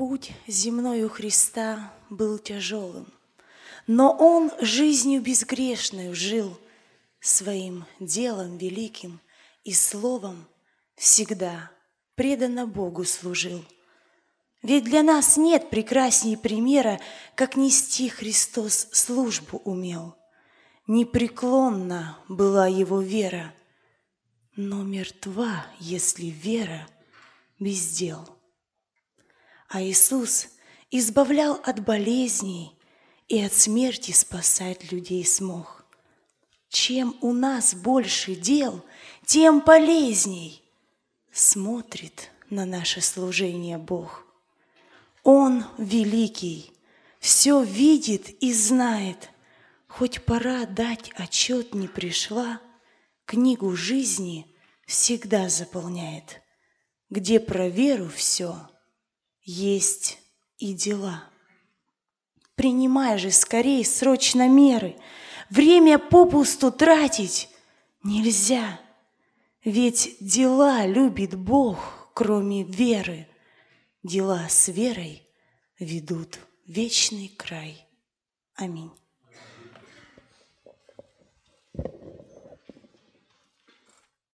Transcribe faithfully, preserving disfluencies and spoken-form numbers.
Путь земной у Христа был тяжелым, но Он жизнью безгрешной жил, своим делом великим и словом всегда преданно Богу служил. Ведь для нас нет прекрасней примера, как нести Христос службу умел. Непреклонна была Его вера, но мертва, если вера без дел. А Иисус избавлял от болезней и от смерти спасать людей смог. Чем у нас больше дел, тем полезней смотрит на наше служение Бог. Он великий, все видит и знает, хоть пора дать отчет не пришла, книгу жизни всегда заполняет, где про веру все есть и дела. Принимай же скорей срочно меры, время попусту тратить нельзя, ведь дела любит Бог, кроме веры. Дела с верой ведут в вечный край. Аминь.